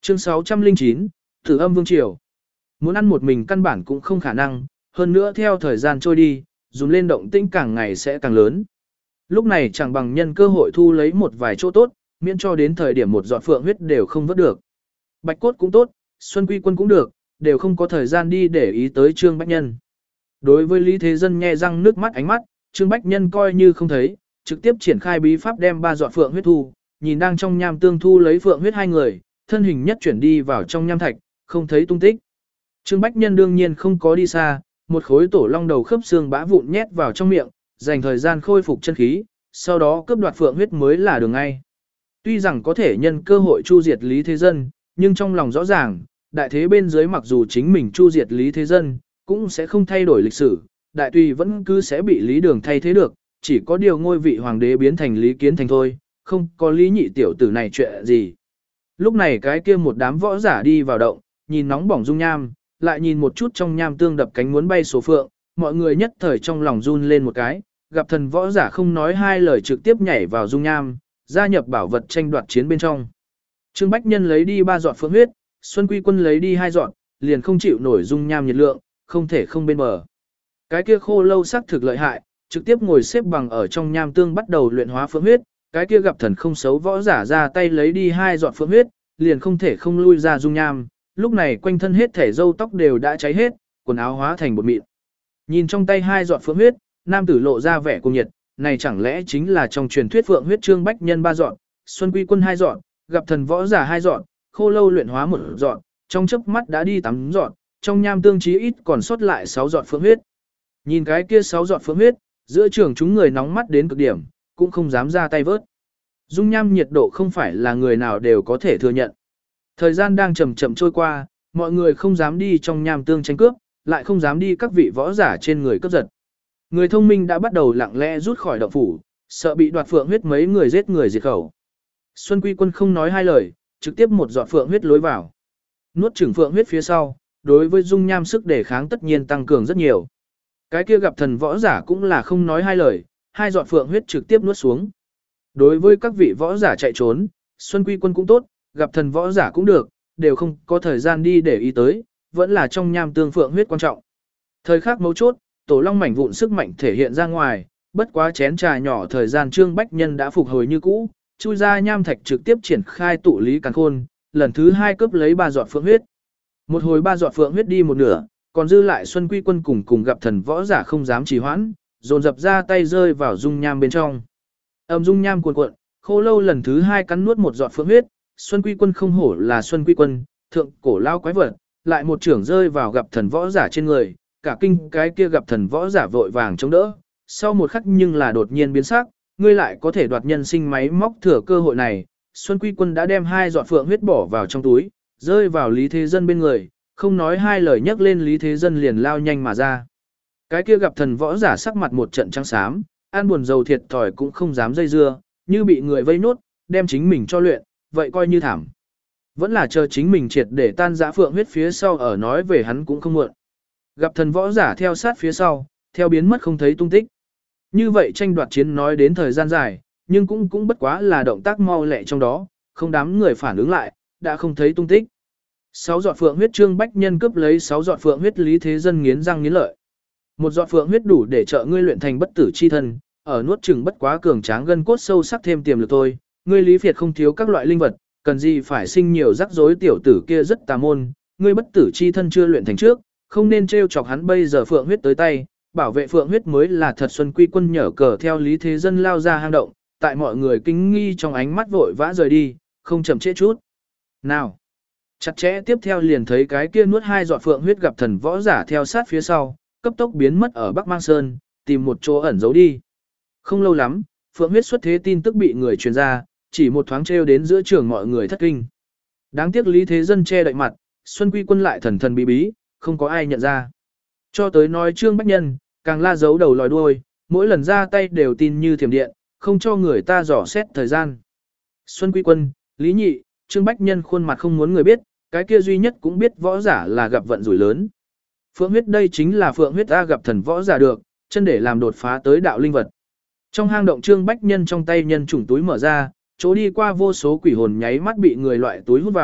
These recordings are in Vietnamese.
Chương 609, Tử Âm Vương Triều. Muốn ăn một mình căn bản cũng không khả năng, hơn nữa theo thời gian trôi đi, dùn lên động tĩnh càng ngày sẽ càng lớn. Lúc này chẳng bằng nhân cơ hội thu lấy một vài chỗ tốt, miễn cho đến thời điểm một giọt phượng huyết đều không vớt được. Bạch cốt cũng tốt, Xuân Quy Quân cũng được, đều không có thời gian đi để ý tới Trương Bách Nhân. Đối với Lý Thế Dân nhe răng nước mắt ánh mắt, Trương Bách Nhân coi như không thấy, trực tiếp triển khai bí pháp đem 3 giọt phượng huyết thu, nhìn đang trong nham tương thu lấy phượng huyết hai người, thân hình nhất chuyển đi vào trong nham thạch, không thấy tung tích. Trương Bách Nhân đương nhiên không có đi xa, một khối tổ long đầu khớp xương bã vụn nhét vào trong miệng, dành thời gian khôi phục chân khí, sau đó cướp đoạt phượng huyết mới là đường ngay. Tuy rằng có thể nhân cơ hội chu diệt Lý Thế Dân, nhưng trong lòng rõ ràng, đại thế bên dưới mặc dù chính mình chu diệt Lý Thế Dân, cũng sẽ không thay đổi lịch sử, đại tùy vẫn cứ sẽ bị Lý Đường thay thế được, chỉ có điều ngôi vị hoàng đế biến thành Lý Kiến Thành thôi, không có Lý Nhị tiểu tử này chuyện gì. Lúc này cái kia một đám võ giả đi vào động, nhìn nóng bỏng dung nham, lại nhìn một chút trong nham tương đập cánh muốn bay số phượng, mọi người nhất thời trong lòng run lên một cái, gặp thần võ giả không nói hai lời trực tiếp nhảy vào dung nham, gia nhập bảo vật tranh đoạt chiến bên trong. Trương Bách Nhân lấy đi 3 giọt phượng huyết, Xuân Quy Quân lấy đi 2 giọt, liền không chịu nổi dung nham nhiệt lượng, không thể không bên bờ. Cái kia khô lâu sắc thực lợi hại, trực tiếp ngồi xếp bằng ở trong nham tương bắt đầu luyện hóa phượng huyết, cái kia gặp thần không xấu võ giả ra tay lấy đi 2 giọt phượng huyết, liền không thể không lui ra dung nham, lúc này quanh thân hết thể râu tóc đều đã cháy hết, quần áo hóa thành bột mịn. Nhìn trong tay 2 giọt phượng huyết, nam tử lộ ra vẻ cuồng nhiệt, này chẳng lẽ chính là trong truyền thuyết phượng huyết Trương Bách Nhân 3 giọt, Xuân Quy Quân 2 giọt, gặp thần võ giả 2 giọt, khô lâu luyện hóa 1 giọt, trong chớp mắt đã đi 8 giọt, trong nham tương chí ít còn sót lại 6 giọt phượng huyết. Nhìn cái kia 6 giọt phượng huyết, giữa trường chúng người nóng mắt đến cực điểm, cũng không dám ra tay vớt. Dung nham nhiệt độ không phải là người nào đều có thể thừa nhận. Thời gian đang chậm chậm trôi qua, mọi người không dám đi trong nham tương tranh cướp, lại không dám đi các vị võ giả trên người cướp giật. Người thông minh đã bắt đầu lặng lẽ rút khỏi động phủ, sợ bị đoạt phượng huyết mấy người giết người diệt khẩu. Xuân Quy Quân không nói hai lời, trực tiếp một giọt phượng huyết lối vào. Nuốt chửng phượng huyết phía sau, đối với dung nham sức đề kháng tất nhiên tăng cường rất nhiều. Cái kia gặp thần võ giả cũng là không nói hai lời, 2 giọt phượng huyết trực tiếp nuốt xuống. Đối với các vị võ giả chạy trốn, Xuân Quy Quân cũng tốt, gặp thần võ giả cũng được, đều không có thời gian đi để ý tới, vẫn là trong nham tương phượng huyết quan trọng. Thời khắc mấu chốt, tổ long mảnh vụn sức mạnh thể hiện ra ngoài, bất quá chén trà nhỏ thời gian Trương Bách Nhân đã phục hồi như cũ, chui ra nham thạch trực tiếp triển khai tụ lý càn khôn, lần thứ 2 cướp lấy 3 giọt phượng huyết. Một hồi 3 giọt phượng huyết đi một nửa, còn dư lại Xuân Quy Quân cùng gặp thần võ giả không dám trì hoãn, dồn dập ra tay rơi vào dung nham bên trong. Ầm dung nham cuồn cuộn, khô lâu lần thứ 2 cắn nuốt một giọt phượng huyết, Xuân Quy Quân không hổ là Xuân Quy Quân, thượng cổ lao quái vật, lại một trưởng rơi vào gặp thần võ giả trên người, cả kinh cái kia gặp thần võ giả vội vàng chống đỡ, sau một khắc nhưng là đột nhiên biến sắc, ngươi lại có thể đoạt nhân sinh máy móc thừa cơ hội này, Xuân Quy Quân đã đem 2 giọt phượng huyết bỏ vào trong túi, rơi vào Lý Thế Dân bên người, không nói hai lời nhắc lên Lý Thế Dân liền lao nhanh mà ra. Cái kia gặp thần võ giả sắc mặt một trận trắng xám, ăn buồn dầu thiệt thòi cũng không dám dây dưa, như bị người vây nốt, đem chính mình cho luyện, vậy coi như thảm. Vẫn là chờ chính mình triệt để tan dã phượng huyết phía sau ở nói về hắn cũng không muộn. Gặp thần võ giả theo sát phía sau, theo biến mất không thấy tung tích. Như vậy tranh đoạt chiến nói đến thời gian dài, nhưng cũng bất quá là động tác mau lẹ trong đó, không đám người phản ứng lại, đã không thấy tung tích. 6 giọt phượng huyết Trương Bách Nhân cướp lấy 6 giọt phượng huyết Lý Thế Dân nghiến răng nghiến lợi. Một giọt phượng huyết đủ để trợ ngươi luyện thành bất tử chi thân, ở nuốt chừng bất quá cường tráng gân cốt sâu sắc thêm tiềm lực thôi. Ngươi Lý Việt không thiếu các loại linh vật, cần gì phải sinh nhiều rắc rối tiểu tử kia rất tà môn, ngươi bất tử chi thân chưa luyện thành trước, không nên trêu chọc hắn bây giờ phượng huyết tới tay, bảo vệ phượng huyết mới là thật. Xuân Quy Quân nhở cờ theo Lý Thế Dân lao ra hang động, tại mọi người kinh nghi trong ánh mắt vội vã rời đi, không chậm trễ chút. Nào, chặt chẽ tiếp theo liền thấy cái kia nuốt 2 giọt phượng huyết gặp thần võ giả theo sát phía sau, cấp tốc biến mất ở Bắc Mang Sơn, tìm một chỗ ẩn giấu đi. Không lâu lắm, phượng huyết xuất thế tin tức bị người truyền ra, chỉ một thoáng trêu đến giữa trường mọi người thất kinh. Đáng tiếc Lý Thế Dân che đậy mặt, Xuân Quy Quân lại thần thần bí bí, không có ai nhận ra. Cho tới nói Trương Bách Nhân, càng la giấu đầu lòi đuôi, mỗi lần ra tay đều tin như thiểm điện, không cho người ta dò xét thời gian. Xuân Quy Quân, Lý Nhị, Trương Bách Nhân khuôn mặt không muốn người biết, cái kia duy nhất cũng biết võ giả là gặp vận rủi lớn. Phượng huyết đây chính là phượng huyết A gặp thần võ giả được, chân để làm đột phá tới đạo linh vật. Trong hang động Trương Bách Nhân trong tay nhân chủng túi mở ra, chỗ đi qua vô số quỷ hồn nháy mắt bị người loại túi hút vào,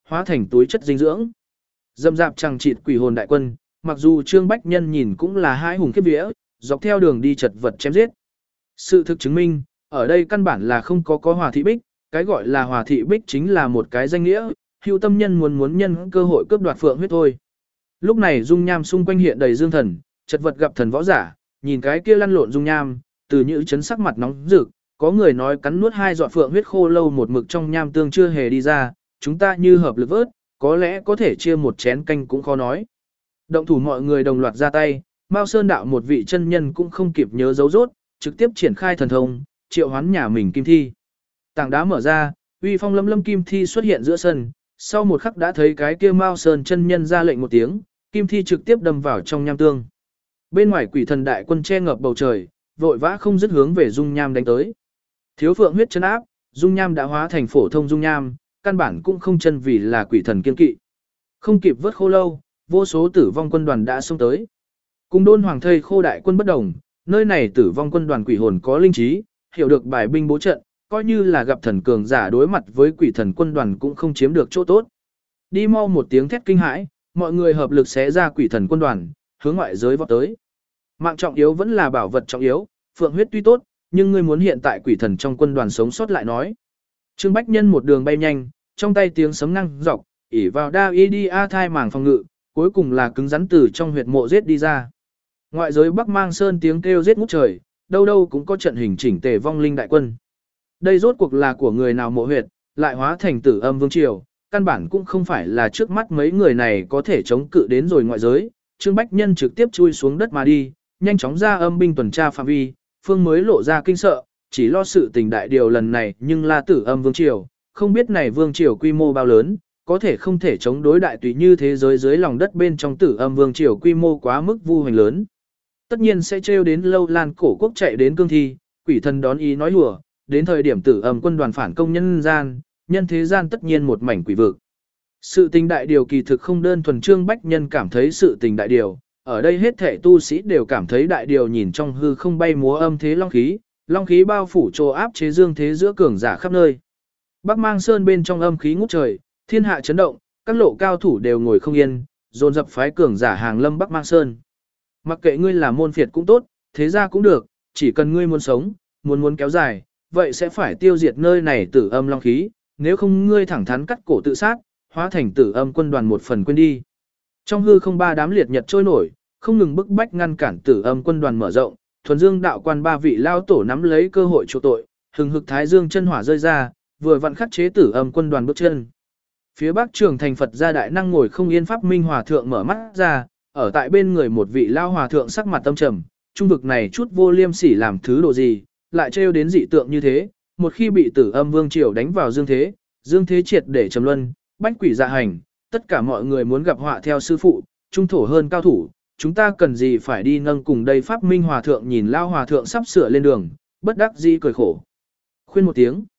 hóa thành túi chất dinh dưỡng. Dâm dạp chẳng chịt quỷ hồn đại quân, mặc dù Trương Bách Nhân nhìn cũng là hai hùng khiếp vía, dọc theo đường đi chật vật chém giết. Sự thực chứng minh, ở đây căn bản là không có Hòa Thị Bích, cái gọi là Hòa Thị Bích chính là một cái danh nghĩa, hữu tâm nhân muốn nhân cơ hội cướp đoạt phượng huyết thôi. Lúc này dung nham xung quanh hiện đầy dương thần, chật vật gặp thần võ giả, nhìn cái kia lăn lộn dung nham, từ những chấn sắc mặt nóng rực, có người nói cắn nuốt 2 giọt phượng huyết khô lâu một mực trong nham tương chưa hề đi ra, chúng ta như hợp lực vớt, có lẽ có thể chia một chén canh cũng khó nói. Động thủ mọi người đồng loạt ra tay, Mao Sơn đạo một vị chân nhân cũng không kịp nhớ dấu rốt, trực tiếp triển khai thần thông, triệu hoán nhà mình kim thi. Tảng đá mở ra, uy phong lâm lâm kim thi xuất hiện giữa sân, sau một khắc đã thấy cái kia Mao Sơn chân nhân ra lệnh một tiếng, kim thi trực tiếp đâm vào trong nham tương. Bên ngoài quỷ thần đại quân che ngập bầu trời, vội vã không dứt hướng về dung nham đánh tới. Thiếu phượng huyết chân áp, dung nham đã hóa thành phổ thông dung nham, căn bản cũng không chân vì là quỷ thần kiên kỵ. Không kịp vớt khô lâu, vô số tử vong quân đoàn đã xông tới. Cùng đôn hoàng thây khô đại quân bất đồng, nơi này tử vong quân đoàn quỷ hồn có linh trí, hiểu được bài binh bố trận, coi như là gặp thần cường giả đối mặt với quỷ thần quân đoàn cũng không chiếm được chỗ tốt. Đi mau một tiếng thét kinh hãi, mọi người hợp lực xé ra quỷ thần quân đoàn, hướng ngoại giới vọt tới. Mạng trọng yếu vẫn là bảo vật trọng yếu, phượng huyết tuy tốt, nhưng ngươi muốn hiện tại quỷ thần trong quân đoàn sống sót lại nói. Trương Bách Nhân một đường bay nhanh, trong tay tiếng sấm năng dọc, ỉ vào đa y đi a thai màng phòng ngự, cuối cùng là cứng rắn từ trong huyệt mộ giết đi ra. Ngoại giới Bắc Mang Sơn tiếng kêu giết ngút trời, đâu đâu cũng có trận hình chỉnh tề vong linh đại quân. Đây rốt cuộc là của người nào mộ huyệt, lại hóa thành tử âm vương triều, căn bản cũng không phải là trước mắt mấy người này có thể chống cự đến rồi ngoại giới. Trương Bách Nhân trực tiếp chui xuống đất mà đi, nhanh chóng ra âm binh tuần tra phạm vi, phương mới lộ ra kinh sợ, chỉ lo sự tình đại điều lần này nhưng là tử âm vương triều, không biết này vương triều quy mô bao lớn, có thể không thể chống đối đại tùy như thế giới dưới lòng đất bên trong tử âm vương triều quy mô quá mức vu hành lớn. Tất nhiên sẽ trêu đến lâu lan cổ quốc chạy đến cương thi, quỷ thần đón ý nói hùa, đến thời điểm tử âm quân đoàn phản công nhân gian, nhân thế gian tất nhiên một mảnh quỷ vực. Sự tình đại điều kỳ thực không đơn thuần Trương Bách Nhân cảm thấy sự tình đại điều, ở đây hết thể tu sĩ đều cảm thấy đại điều nhìn trong hư không bay múa âm thế long khí bao phủ trô áp chế dương thế giữa cường giả khắp nơi. Bắc Mang Sơn bên trong âm khí ngút trời, thiên hạ chấn động, các lộ cao thủ đều ngồi không yên, dồn dập phái cường giả hàng lâm Bắc Mang Sơn. Mặc kệ ngươi là môn phiệt cũng tốt, thế ra cũng được, chỉ cần ngươi muốn sống, muốn kéo dài, vậy sẽ phải tiêu diệt nơi này tử âm long khí, nếu không ngươi thẳng thắn cắt cổ tự sát, hóa thành tử âm quân đoàn một phần quên đi. Trong hư không ba đám liệt nhật trôi nổi, không ngừng bức bách ngăn cản tử âm quân đoàn mở rộng, thuần dương đạo quan ba vị lao tổ nắm lấy cơ hội chỗ tội, hừng hực thái dương chân hỏa rơi ra, vừa vặn khắc chế tử âm quân đoàn bước chân. Phía bắc trường thành Phật gia đại năng ngồi không yên pháp minh hòa thượng mở mắt ra, ở tại bên người một vị lao hòa thượng sắc mặt tâm trầm, trung vực này chút vô liêm sỉ làm thứ độ gì, lại trêu đến dị tượng như thế, một khi bị tử âm vương triều đánh vào dương thế triệt để trầm luân, bách quỷ dạ hành, tất cả mọi người muốn gặp họa theo sư phụ, trung thổ hơn cao thủ, chúng ta cần gì phải đi nâng cùng đây pháp minh hòa thượng nhìn lao hòa thượng sắp sửa lên đường, bất đắc dĩ cười khổ. Khuyên một tiếng,